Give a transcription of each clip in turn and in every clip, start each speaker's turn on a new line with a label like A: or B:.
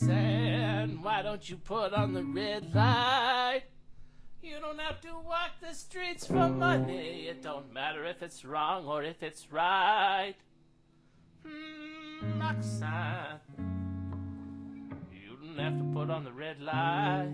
A: Roxanne, why don't you put on the red light? You don't have to walk the streets for money. It don't matter if it's wrong or if it's right. Roxanne, you don't have to put on the red light.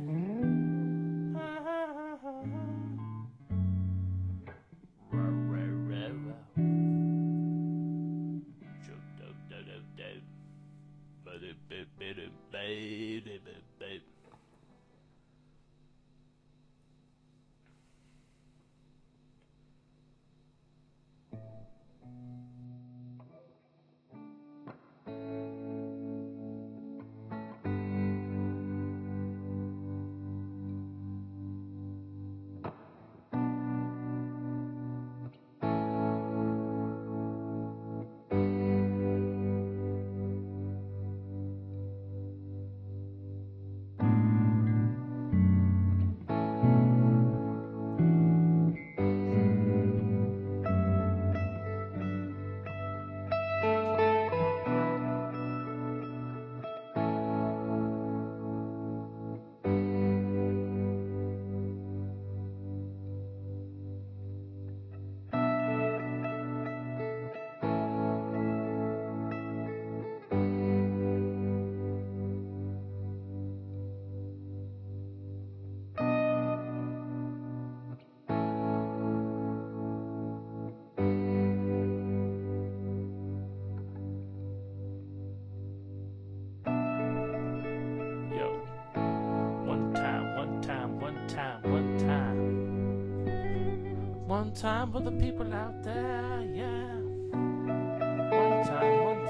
A: One time for the people out there, yeah. One time. One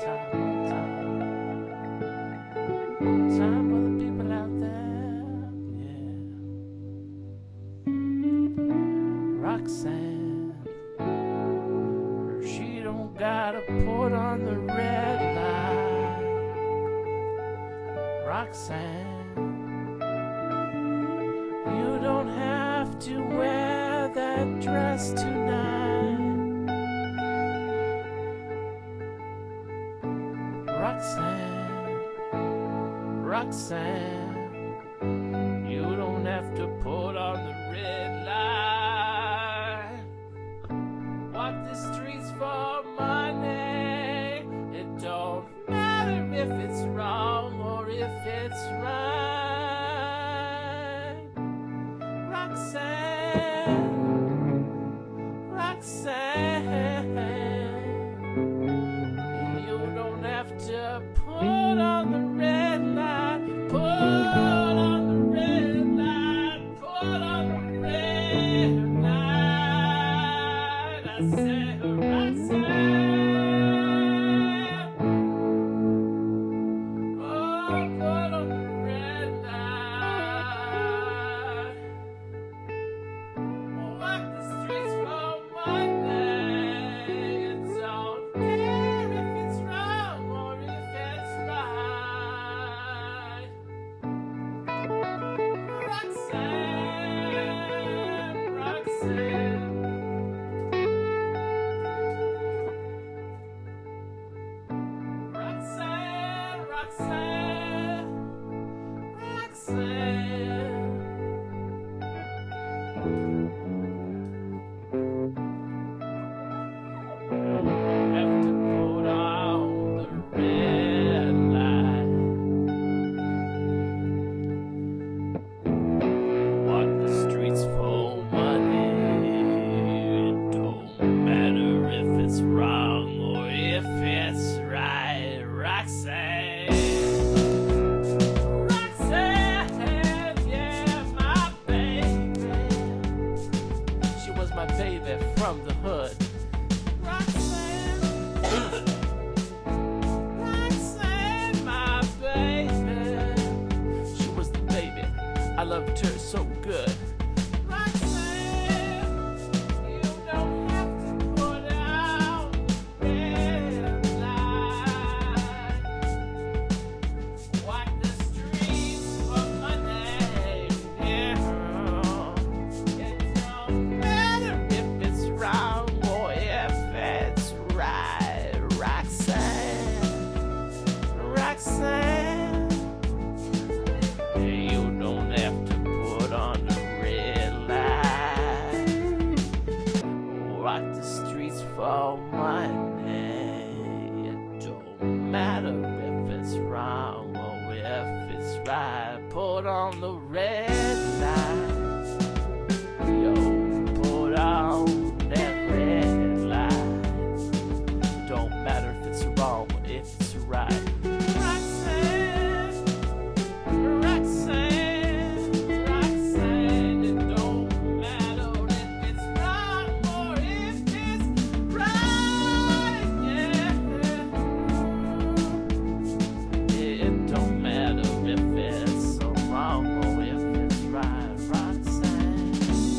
A: time for the people out there, yeah. Roxanne, she don't gotta put on the red light. Roxanne, you don't have to wear that dress tonight. Roxanne, you don't have to put on the red light. Walk the streets for money. It don't matter if it's wrong or if it's right. Roxanne, you don't have to put on the red light. Put on the red light. Put on the red light. I said, Roxanne, oh, put on the red light. Walk the streets for Monday. It don't care if it's wrong or if it's right. Roxanne, Roxanne, Roxanne, Roxanne, Roxanne. Have to put on the red light. Walk the streets for money. It don't matter if it's wrong or if it's right. Roxanne, Roxanne, yeah, my baby. She was my baby from the hood. Roxanne, Roxanne, my baby. She was the baby. I loved her so good. Roxanne, you don't have to put out the red light. Walk the streets for money, yeah. It don't matter if it's wrong or if it's right. Roxanne, Roxanne, light, put on the red light. Yo, put on that red light. Don't matter if it's wrong or if it's right. Roxanne, Roxanne, Roxanne, it don't matter if it's wrong or if it's right, yeah. It don't matter if it's so wrong or if it's right. Roxanne,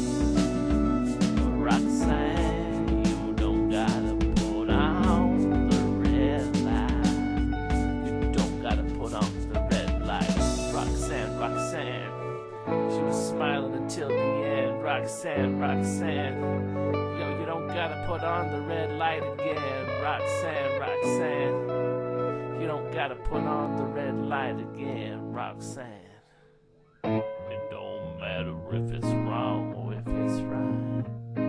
A: Roxanne, you don't gotta put on the red light. You don't gotta put on the red light. Roxanne, Roxanne, she was smiling until the end. Roxanne, Roxanne, yo, you don't gotta put on the red light again. Roxanne, Roxanne, you don't gotta put on the red light again. Roxanne, it don't matter if it's wrong or if it's right.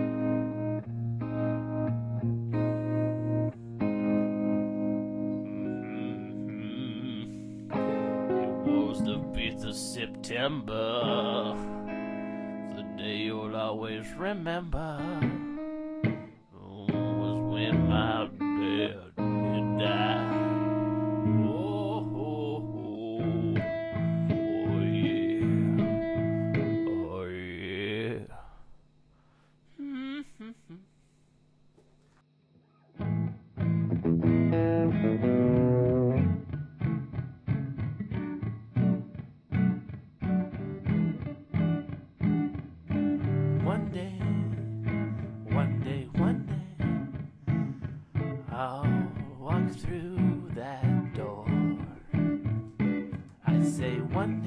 A: It was the 5th of September, the day you'll always remember. Was when my dad died. Oh, oh, oh, oh yeah, oh yeah. One day, I'll walk through that door. I say one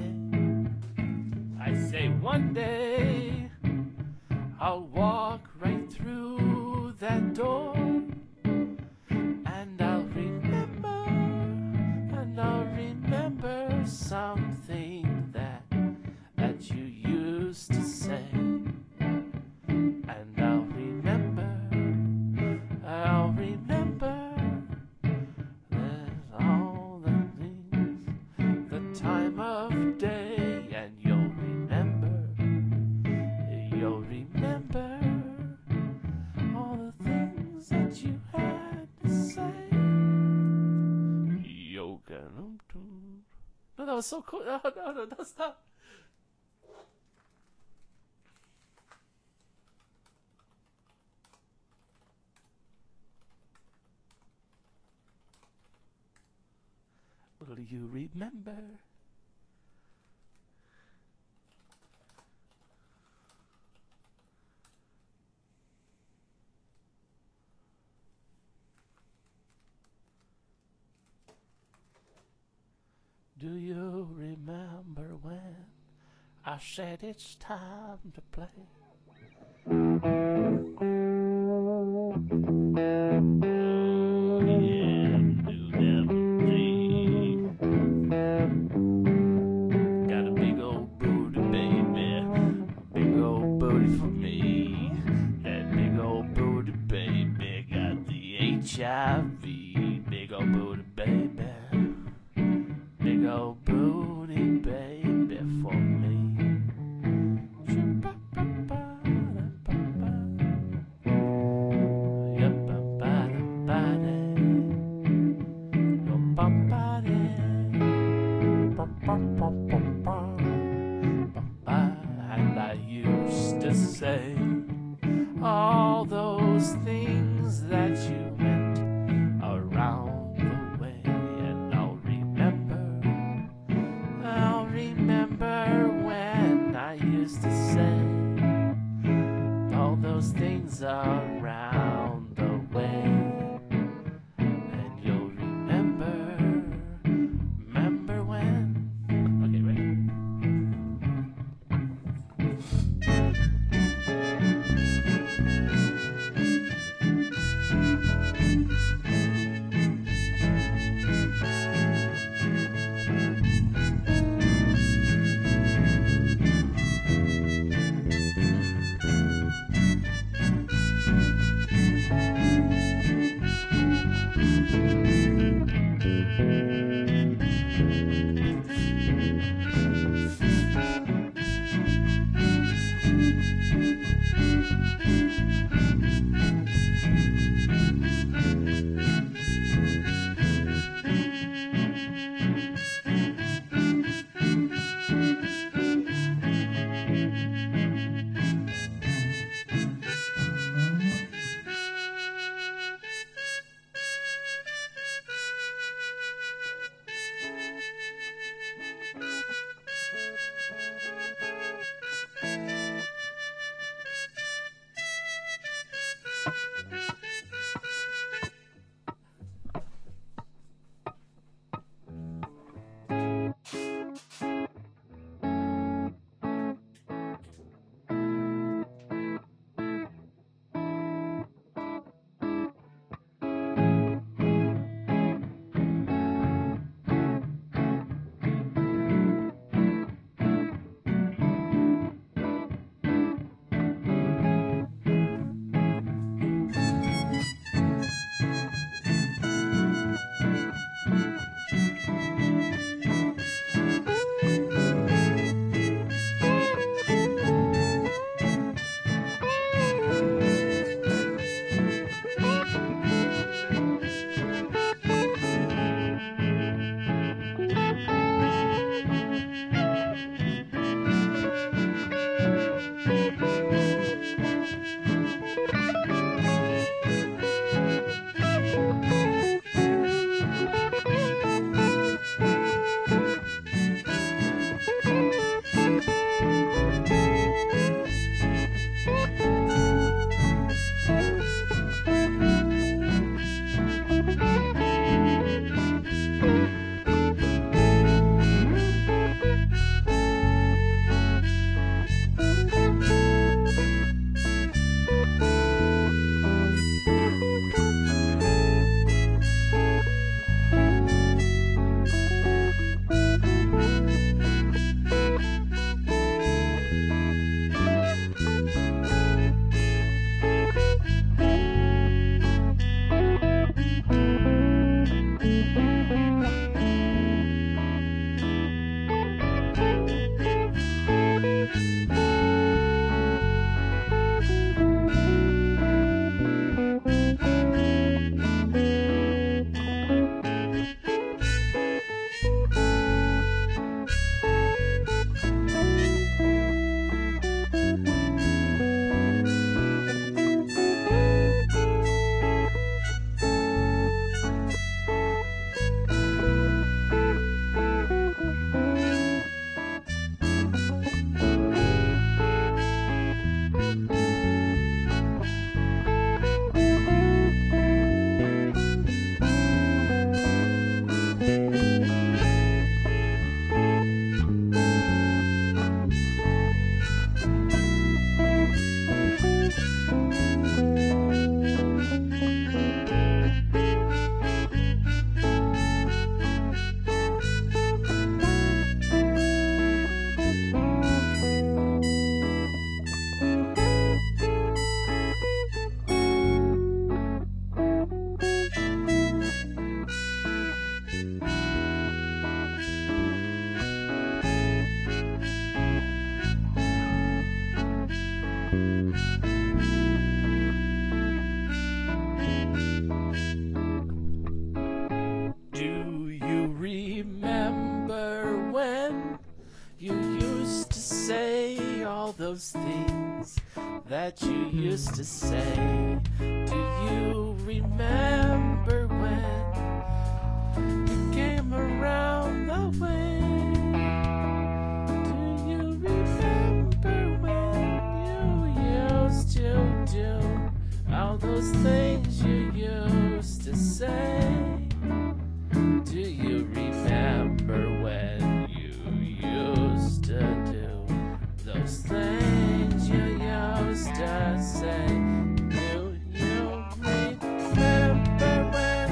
A: day, I'll walk right through that door. And I'll remember something that you used to say. And I'll remember there's all the things, the time of day, and you'll remember all the things that you had to say. No, that was so cool. No, stop. Will you remember? Do you remember when I said it's time to play? HIV, big old booty baby, big old booty baby for me. And I used to say all those things that you went around the way, and I'll remember when I used to say all those things around the way, and you'll remember when. Okay, ready? You used to say all those things that you used to say. Do you remember when you came around the way? Do you remember when you used to do all those things you used to say? Do you remember when you used to do those things you used to say? Do you remember when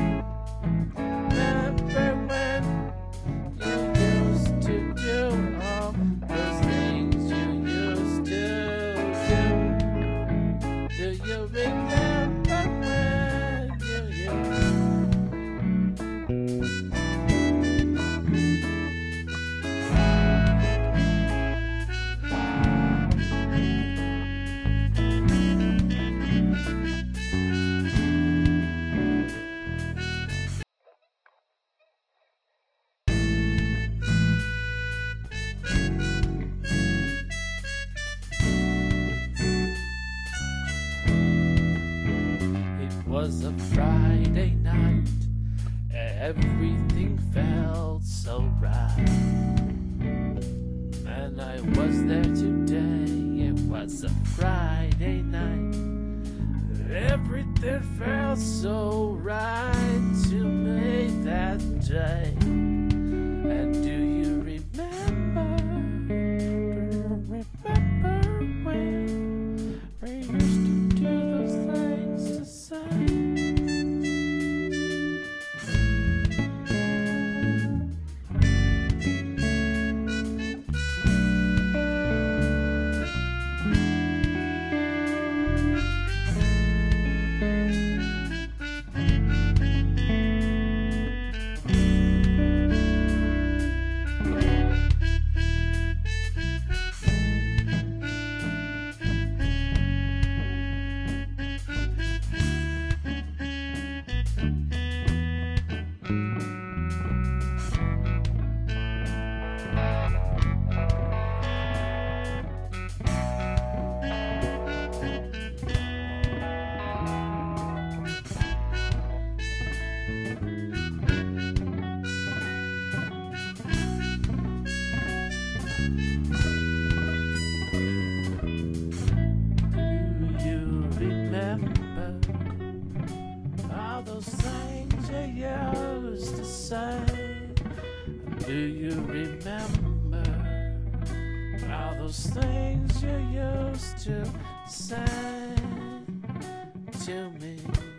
A: you used to do all those things you used to do? Do you remember when you It was a Friday night, everything felt so right, and I was there today. It was a Friday night, everything felt so right to me that day. And do you remember when we used to do those things to say? Used to say, do you remember all those things you used to say to me?